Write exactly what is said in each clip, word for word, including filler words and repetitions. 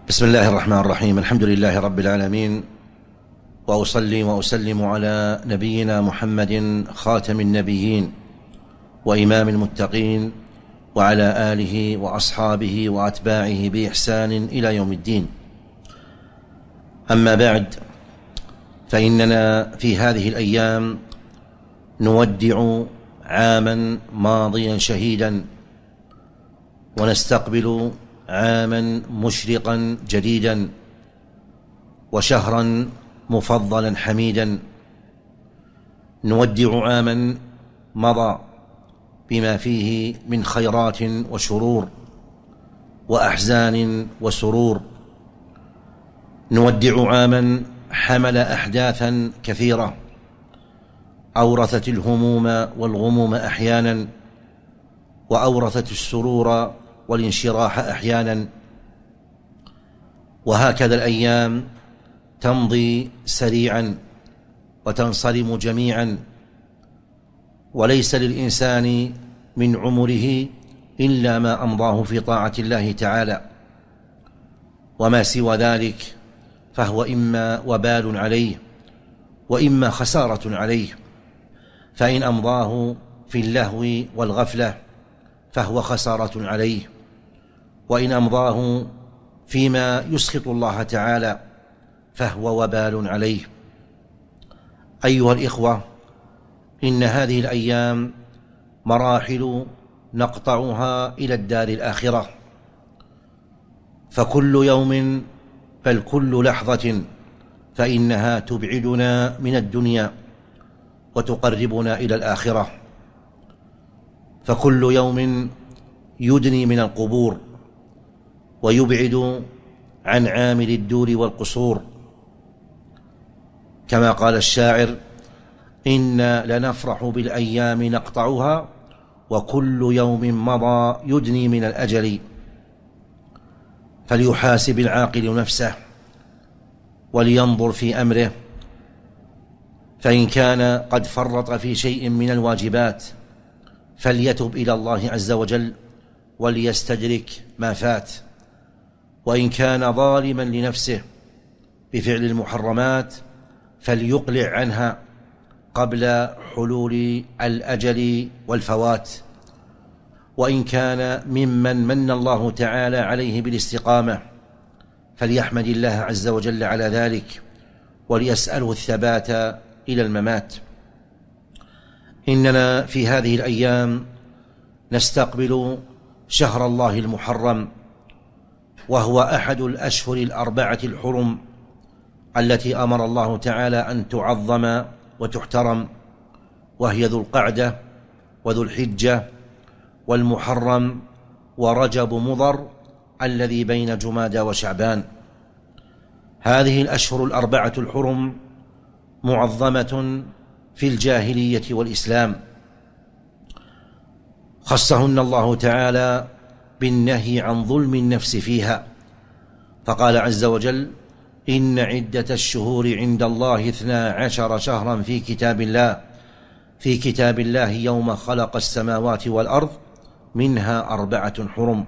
بسم الله الرحمن الرحيم. الحمد لله رب العالمين، وأصلي وأسلم على نبينا محمد خاتم النبيين وإمام المتقين، وعلى آله وأصحابه وأتباعه بإحسان إلى يوم الدين. أما بعد، فإننا في هذه الأيام نودع عاما ماضيا شهيدا، ونستقبل عاما مشرقا جديدا، وشهرا مفضلا حميدا. نودع عاما مضى بما فيه من خيرات وشرور وأحزان وسرور. نودع عاما حمل أحداثا كثيرة أورثت الهموم والغموم أحيانا، وأورثت السرور والانشراح أحيانا. وهكذا الأيام تمضي سريعا وتنصرم جميعا، وليس للإنسان من عمره إلا ما أمضاه في طاعة الله تعالى، وما سوى ذلك فهو إما وبال عليه وإما خسارة عليه. فإن أمضاه في اللهو والغفلة فهو خسارة عليه، وإن أمضاه فيما يسخط الله تعالى فهو وبال عليه. أيها الإخوة، إن هذه الأيام مراحل نقطعها إلى الدار الآخرة، فكل يوم بل كل لحظة فإنها تبعدنا من الدنيا وتقربنا إلى الآخرة. فكل يوم يدني من القبور ويبعد عن عامل الدور والقصور، كما قال الشاعر: إنا لنفرح بالأيام نقطعها، وكل يوم مضى يدني من الأجل. فليحاسب العاقل نفسه ولينظر في أمره، فإن كان قد فرط في شيء من الواجبات فليتب إلى الله عز وجل وليستدرك ما فات، وإن كان ظالما لنفسه بفعل المحرمات فليقلع عنها قبل حلول الأجل والفوات، وإن كان ممن من الله تعالى عليه بالاستقامة فليحمد الله عز وجل على ذلك وليسأله الثبات إلى الممات. إننا في هذه الأيام نستقبل شهر الله المحرم، وهو أحد الأشهر الأربعة الحرم التي أمر الله تعالى أن تعظم وتحترم، وهي ذو القعدة وذو الحجة والمحرم ورجب مضر الذي بين جمادى وشعبان. هذه الأشهر الأربعة الحرم معظمة في الجاهلية والإسلام، خصهن الله تعالى بالنهي عن ظلم النفس فيها، فقال عز وجل: إن عدة الشهور عند الله اثنا عشر شهرا في كتاب الله في كتاب الله يوم خلق السماوات والأرض منها أربعة حرم.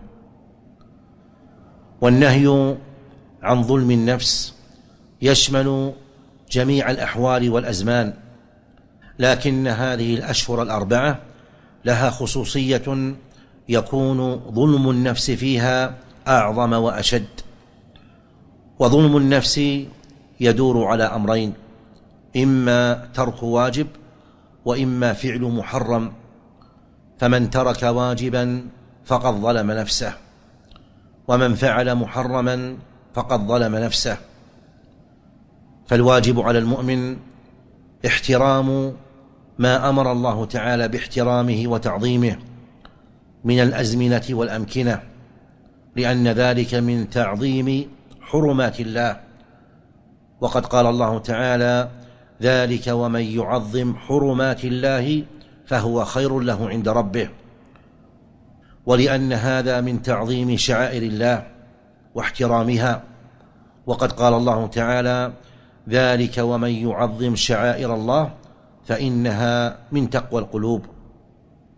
والنهي عن ظلم النفس يشمل جميع الأحوال والأزمان، لكن هذه الأشهر الأربعة لها خصوصية يكون ظلم النفس فيها أعظم وأشد. وظلم النفس يدور على أمرين: إما ترك واجب وإما فعل محرم. فمن ترك واجبا فقد ظلم نفسه، ومن فعل محرما فقد ظلم نفسه. فالواجب على المؤمن احترام ما أمر الله تعالى باحترامه وتعظيمه من الأزمنة والأمكنة، لأن ذلك من تعظيم حرمات الله. وقد قال الله تعالى: ذلك ومن يعظم حرمات الله فهو خير له عند ربه. ولأن هذا من تعظيم شعائر الله واحترامها، وقد قال الله تعالى: ذلك ومن يعظم شعائر الله فإنها من تقوى القلوب.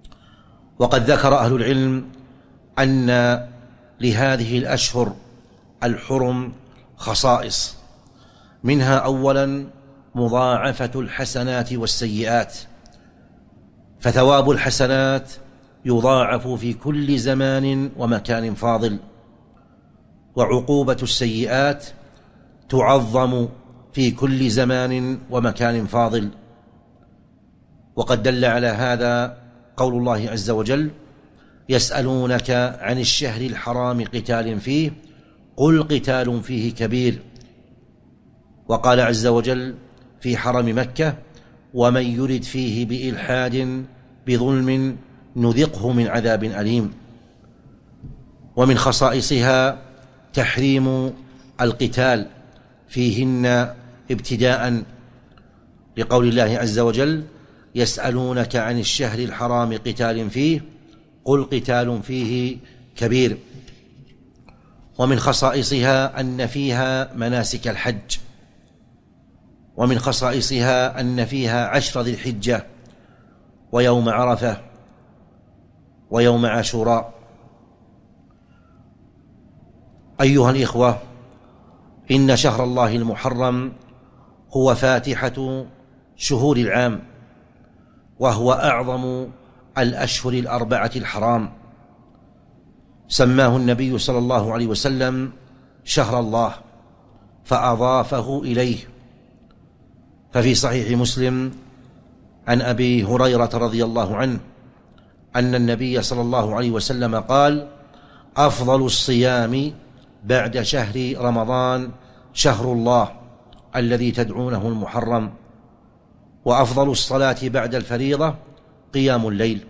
وقد ذكر أهل العلم أن لهذه الأشهر الحرم خصائص، منها أولا مضاعفة الحسنات والسيئات، فثواب الحسنات يضاعف في كل زمان ومكان فاضل، وعقوبة السيئات تعظم في كل زمان ومكان فاضل. وقد دل على هذا قول الله عز وجل: يسألونك عن الشهر الحرام قتال فيه قل قتال فيه كبير. وقال عز وجل في حرم مكة: ومن يرد فيه بإلحاد بظلم نذقه من عذاب أليم. ومن خصائصها تحريم القتال فيهن ابتداء، لقول الله عز وجل: يسألونك عن الشهر الحرام قتال فيه قل قتال فيه كبير. ومن خصائصها أن فيها مناسك الحج، ومن خصائصها أن فيها عشر ذي الحجة ويوم عرفة ويوم عاشوراء. أيها الإخوة، إن شهر الله المحرم هو فاتحة شهور العام، وهو أعظم الأشهر الأربعة الحرام، سماه النبي صلى الله عليه وسلم شهر الله فأضافه إليه. ففي صحيح مسلم عن أبي هريرة رضي الله عنه أن النبي صلى الله عليه وسلم قال: أفضل الصيام بعد شهر رمضان شهر الله الذي تدعونه المحرم، وأفضل الصلاة بعد الفريضة قيام الليل.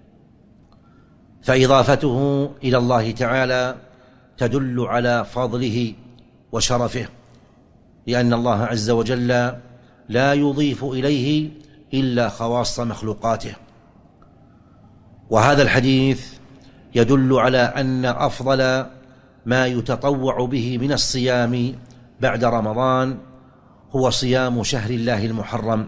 فإضافته إلى الله تعالى تدل على فضله وشرفه، لأن الله عز وجل لا يضيف إليه إلا خواص مخلوقاته. وهذا الحديث يدل على أن أفضل ما يتطوع به من الصيام بعد رمضان هو صيام شهر الله المحرم،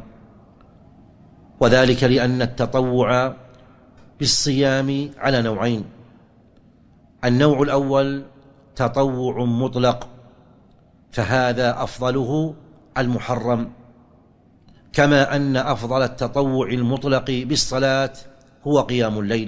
وذلك لأن التطوع بالصيام على نوعين: النوع الأول تطوع مطلق، فهذا أفضله المحرم، كما أن أفضل التطوع المطلق بالصلاة هو قيام الليل.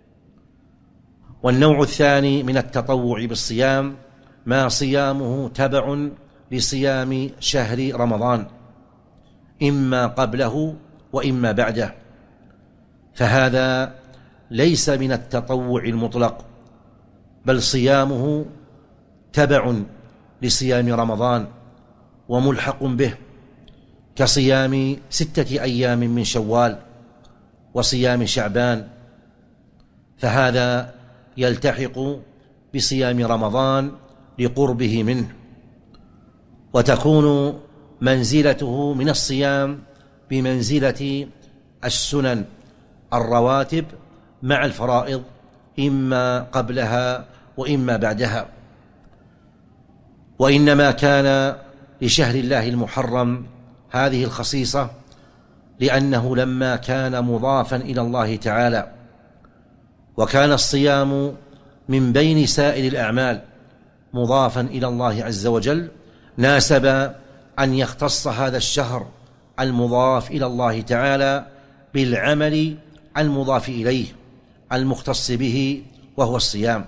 والنوع الثاني من التطوع بالصيام ما صيامه تبع لصيام شهر رمضان، إما قبله وإما بعده، فهذا ليس من التطوع المطلق، بل صيامه تبع لصيام رمضان وملحق به، كصيام ستة أيام من شوال وصيام شعبان، فهذا يلتحق بصيام رمضان لقربه منه، وتكون منزلته من الصيام بمنزلة السنن الرواتب مع الفرائض، إما قبلها وإما بعدها. وإنما كان لشهر الله المحرم هذه الخصيصة لأنه لما كان مضافا إلى الله تعالى، وكان الصيام من بين سائر الأعمال مضافا إلى الله عز وجل، ناسب أن يختص هذا الشهر المضاف إلى الله تعالى بالعمل المضاف إليه المختص به، وهو الصيام.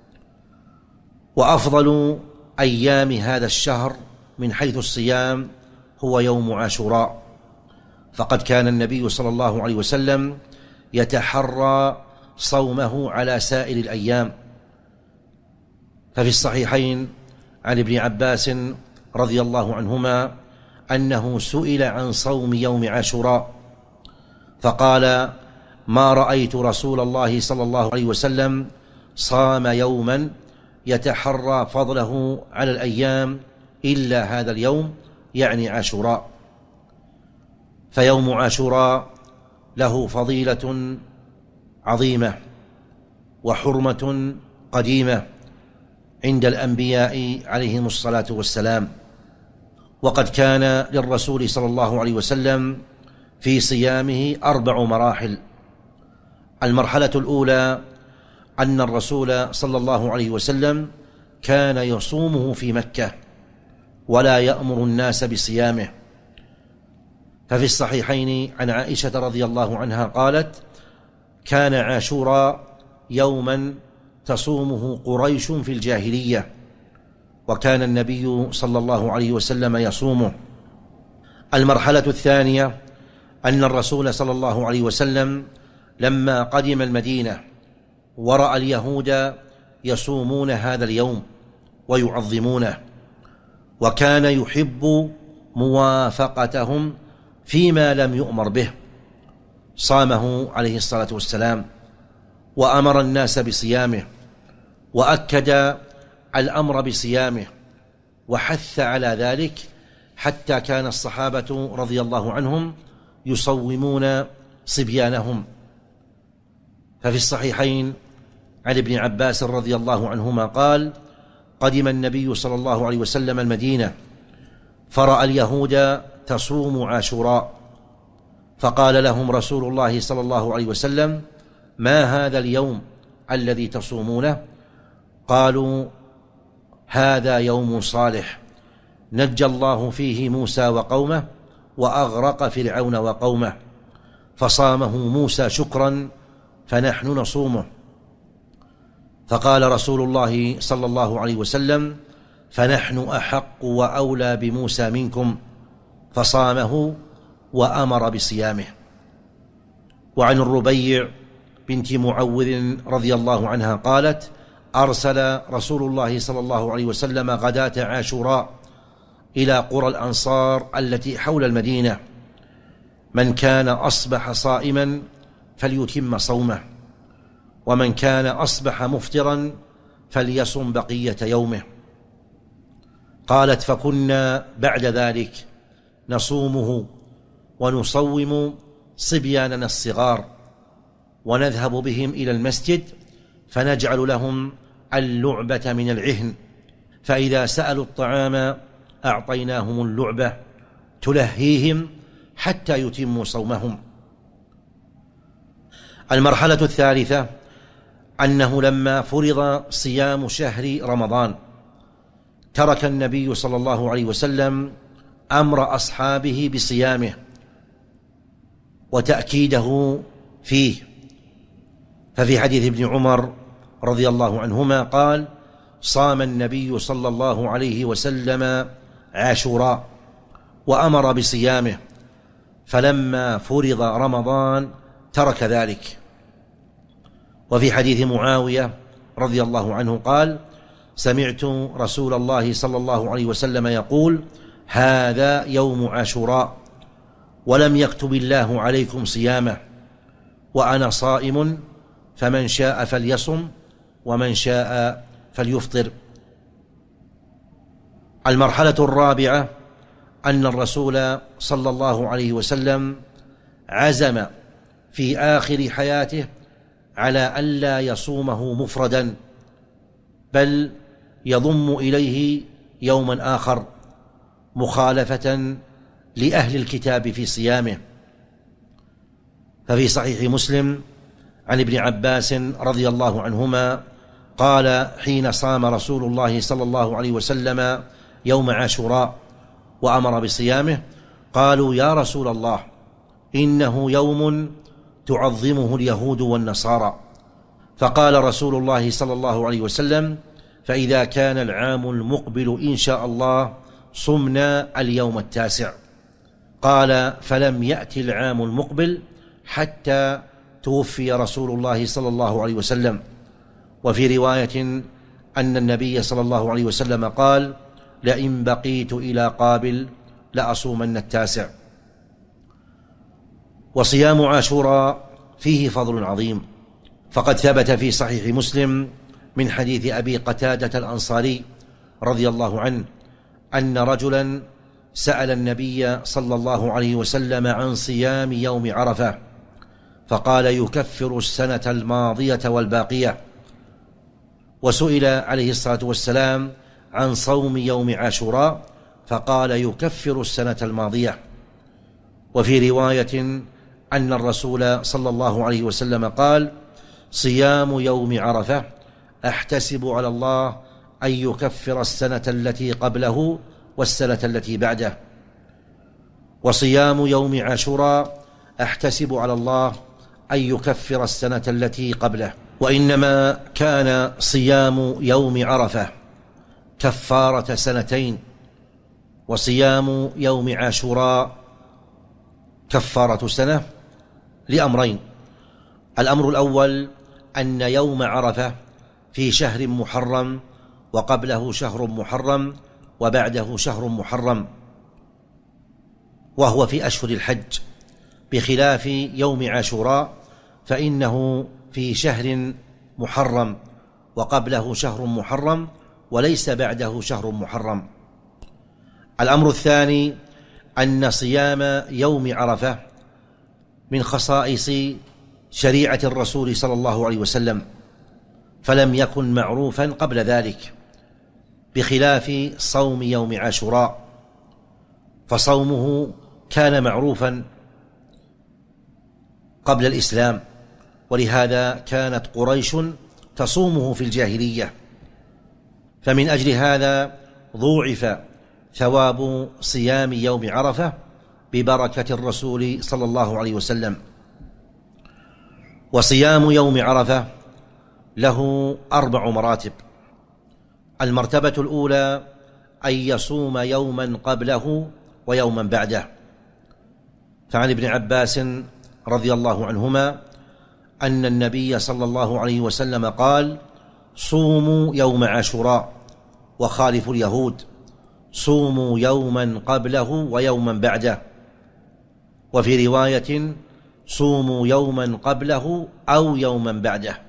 وأفضل أيام هذا الشهر من حيث الصيام هو يوم عاشوراء، فقد كان النبي صلى الله عليه وسلم يتحرى صومه على سائر الأيام. ففي الصحيحين عن ابن عباس رضي الله عنهما أنه سئل عن صوم يوم عاشوراء فقال: ما رأيت رسول الله صلى الله عليه وسلم صام يوما يتحرى فضله على الأيام إلا هذا اليوم، يعني عاشوراء. فيوم عاشوراء له فضيلة عظيمة وحرمة قديمة عند الأنبياء عليهم الصلاة والسلام. وقد كان للرسول صلى الله عليه وسلم في صيامه أربع مراحل. المرحلة الأولى أن الرسول صلى الله عليه وسلم كان يصومه في مكة ولا يأمر الناس بصيامه. ففي الصحيحين عن عائشة رضي الله عنها قالت: كان عاشوراء يوما تصومه قريش في الجاهلية، وكان النبي صلى الله عليه وسلم يصومه. المرحلة الثانية أن الرسول صلى الله عليه وسلم لما قدم المدينة ورأى اليهود يصومون هذا اليوم ويعظمونه، وكان يحب موافقتهم فيما لم يؤمر به، صامه عليه الصلاة والسلام وأمر الناس بصيامه، وأكد الأمر بصيامه وحث على ذلك، حتى كان الصحابة رضي الله عنهم يصومون صبيانهم. ففي الصحيحين عن ابن عباس رضي الله عنهما قال: قدم النبي صلى الله عليه وسلم المدينة فرأى اليهود تصوم عاشوراء، فقال لهم رسول الله صلى الله عليه وسلم: ما هذا اليوم الذي تصومونه؟ قالوا: هذا يوم صالح نجى الله فيه موسى وقومه وأغرق فرعون وقومه، فصامه موسى شكرا فنحن نصومه. فقال رسول الله صلى الله عليه وسلم: فنحن أحق وأولى بموسى منكم، فصامه وأمر بصيامه. وعن الربيع بنت معوذ رضي الله عنها قالت: أرسل رسول الله صلى الله عليه وسلم غداة عاشوراء إلى قرى الأنصار التي حول المدينة: من كان أصبح صائما فليتم صومه، ومن كان أصبح مفطرا فليصم بقية يومه. قالت: فكنا بعد ذلك نصومه ونصوم صبياننا الصغار، ونذهب بهم إلى المسجد فنجعل لهم اللعبة من العهن، فإذا سألوا الطعام أعطيناهم اللعبة تلهيهم حتى يتموا صومهم. المرحلة الثالثة أنه لما فرض صيام شهر رمضان ترك النبي صلى الله عليه وسلم أمر أصحابه بصيامه وتأكيده فيه. ففي حديث ابن عمر رضي الله عنهما قال: صام النبي صلى الله عليه وسلم عاشوراء وأمر بصيامه، فلما فرض رمضان ترك ذلك. وفي حديث معاوية رضي الله عنه قال: سمعت رسول الله صلى الله عليه وسلم يقول: هذا يوم عاشوراء ولم يكتب الله عليكم صيامه، وأنا صائم، فمن شاء فليصم ومن شاء فليفطر. المرحلة الرابعة أن الرسول صلى الله عليه وسلم عزم في آخر حياته على ألا يصومه مفردا، بل يضم إليه يوما آخر مخالفة لأهل الكتاب في صيامه. ففي صحيح مسلم عن ابن عباس رضي الله عنهما قال: حين صام رسول الله صلى الله عليه وسلم يوم عاشوراء وأمر بصيامه قالوا: يا رسول الله، إنه يوم تعظمه اليهود والنصارى. فقال رسول الله صلى الله عليه وسلم: فإذا كان العام المقبل إن شاء الله صمنا اليوم التاسع. قال: فلم يأتي العام المقبل حتى توفي رسول الله صلى الله عليه وسلم. وفي رواية أن النبي صلى الله عليه وسلم قال: لئن بقيت إلى قابل لأصومن التاسع. وصيام عاشوراء فيه فضل عظيم، فقد ثبت في صحيح مسلم من حديث أبي قتادة الأنصاري رضي الله عنه أن رجلا سأل النبي صلى الله عليه وسلم عن صيام يوم عرفة، فقال: يكفر السنة الماضية والباقية. وسئل عليه الصلاة والسلام عن صوم يوم عاشوراء، فقال: يكفر السنة الماضية. وفي رواية أن الرسول صلى الله عليه وسلم قال: صيام يوم عرفة أحتسب على الله أن يكفر السنة التي قبله والسنة التي بعده. وصيام يوم عاشوراء أحتسب على الله أن يكفر السنة التي قبله. وإنما كان صيام يوم عرفة كفارة سنتين، وصيام يوم عاشوراء كفارة سنة، لأمرين: الأمر الأول أن يوم عرفة في شهر محرم، وقبله شهر محرم، وبعده شهر محرم، وهو في أشهر الحج، بخلاف يوم عاشوراء فإنه في شهر محرم، وقبله شهر محرم، وليس بعده شهر محرم. الأمر الثاني أن صيام يوم عرفة من خصائص شريعة الرسول صلى الله عليه وسلم، فلم يكن معروفا قبل ذلك، بخلاف صوم يوم عاشوراء، فصومه كان معروفا قبل الإسلام، ولهذا كانت قريش تصومه في الجاهلية، فمن أجل هذا ضوعف ثواب صيام يوم عرفة ببركة الرسول صلى الله عليه وسلم. وصيام يوم عرفة له أربع مراتب: المرتبة الأولى أن يصوم يوما قبله ويوما بعده، فعن ابن عباس رضي الله عنهما أن النبي صلى الله عليه وسلم قال: صوموا يوم عاشوراء وخالفوا اليهود، صوموا يوما قبله ويوما بعده، وفي رواية: صوموا يوما قبله أو يوما بعده.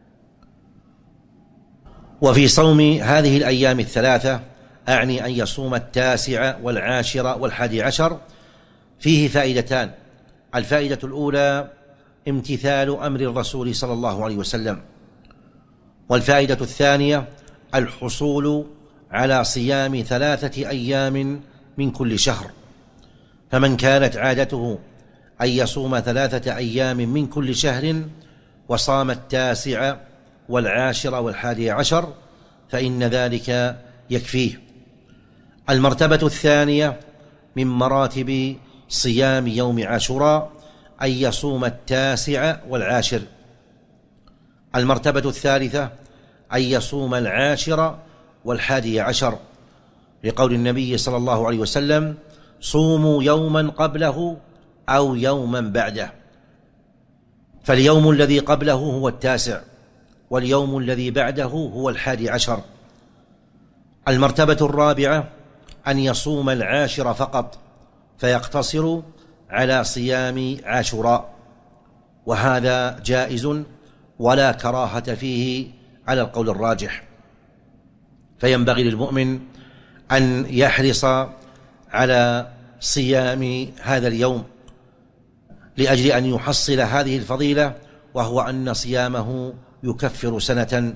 وفي صوم هذه الأيام الثلاثة، أعني أن يصوم التاسع والعاشر والحادي عشر، فيه فائدتان: الفائدة الأولى امتثال أمر الرسول صلى الله عليه وسلم، والفائدة الثانية الحصول على صيام ثلاثة أيام من كل شهر، فمن كانت عادته أن يصوم ثلاثة أيام من كل شهر وصام التاسع والعاشر والحادي عشر فإن ذلك يكفيه. المرتبة الثانية من مراتب صيام يوم عاشوراء أن يصوم التاسع والعاشر. المرتبة الثالثة أن يصوم العاشر والحادي عشر، لقول النبي صلى الله عليه وسلم: صوموا يوما قبله أو يوما بعده، فاليوم الذي قبله هو التاسع، واليوم الذي بعده هو الحادي عشر. المرتبة الرابعة أن يصوم العاشر فقط، فيقتصر على صيام عاشوراء، وهذا جائز ولا كراهة فيه على القول الراجح، فينبغي للمؤمن أن يحرص على صيام هذا اليوم لأجل أن يحصل هذه الفضيلة، وهو أن صيامه يكفر سنة.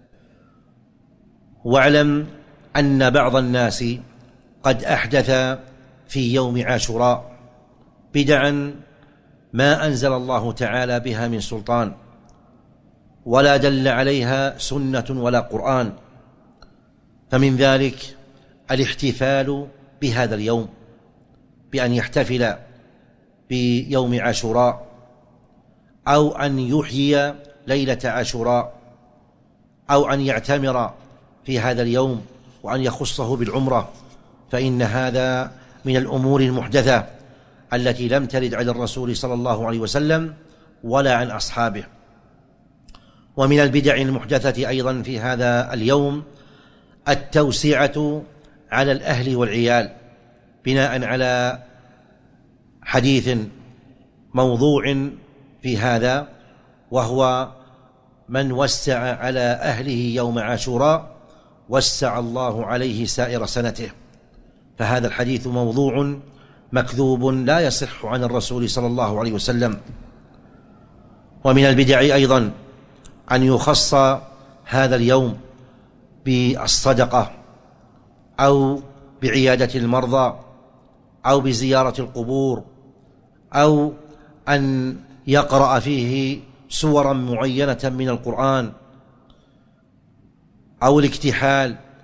واعلم أن بعض الناس قد أحدث في يوم عاشوراء بدعا ما أنزل الله تعالى بها من سلطان، ولا دل عليها سنة ولا قرآن، فمن ذلك الاحتفال بهذا اليوم بأن يحتفل بيوم عاشوراء، أو أن يحيي ليلة عاشوراء، أو أن يعتمر في هذا اليوم وأن يخصه بالعمرة، فإن هذا من الأمور المحدثة التي لم ترد على الرسول صلى الله عليه وسلم ولا عن أصحابه. ومن البدع المحدثة أيضا في هذا اليوم التوسعة على الأهل والعيال، بناء على حديث موضوع في هذا، وهو: من وسع على أهله يوم عاشوراء وسع الله عليه سائر سنته. فهذا الحديث موضوع مكذوب لا يصح عن الرسول صلى الله عليه وسلم. ومن البدع أيضا أن يخص هذا اليوم بالصدقة، أو بعيادة المرضى، أو بزيارة القبور، أو أن يقرأ فيه سورا معينة من القرآن، أو الاكتحال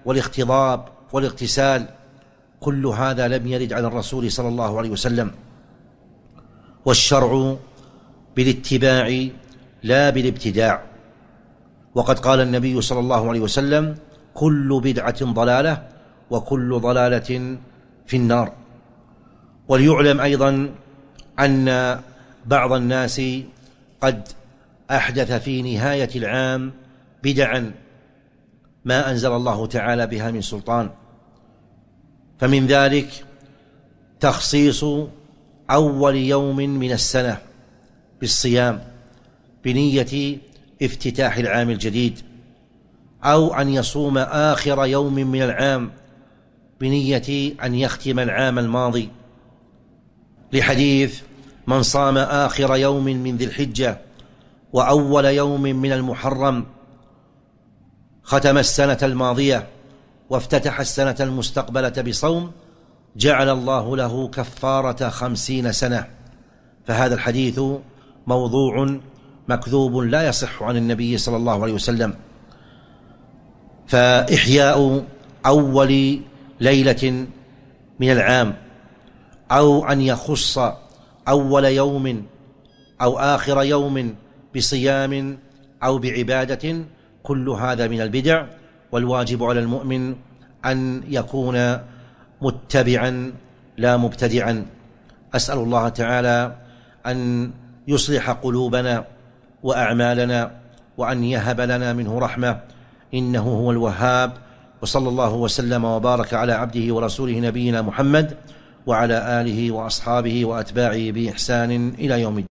والاختضاب والاغتسال، كل هذا لم يرد على الرسول صلى الله عليه وسلم. والشرع بالاتباع لا بالابتداع، وقد قال النبي صلى الله عليه وسلم: كل بدعة ضلالة وكل ضلالة في النار. وليعلم أيضا أن بعض الناس قد أحدث في نهاية العام بدعا ما أنزل الله تعالى بها من سلطان، فمن ذلك تخصيص أول يوم من السنة بالصيام بنية افتتاح العام الجديد، أو أن يصوم آخر يوم من العام بنية أن يختم العام الماضي، لحديث: من صام آخر يوم من ذي الحجة وأول يوم من المحرم ختم السنة الماضية وافتتح السنة المستقبلة بصوم، جعل الله له كفارة خمسين سنة. فهذا الحديث موضوع مكذوب لا يصح عن النبي صلى الله عليه وسلم. فإحياء أول ليلة من العام، أو أن يخص أول يوم أو آخر يوم بصيام أو بعبادة، كل هذا من البدع. والواجب على المؤمن أن يكون متبعا لا مبتدعا. أسأل الله تعالى أن يصلح قلوبنا وأعمالنا، وأن يهب لنا منه رحمة، إنه هو الوهاب. وصلى الله وسلم وبارك على عبده ورسوله نبينا محمد وعلى آله وأصحابه وأتباعه بإحسان إلى يوم الدين.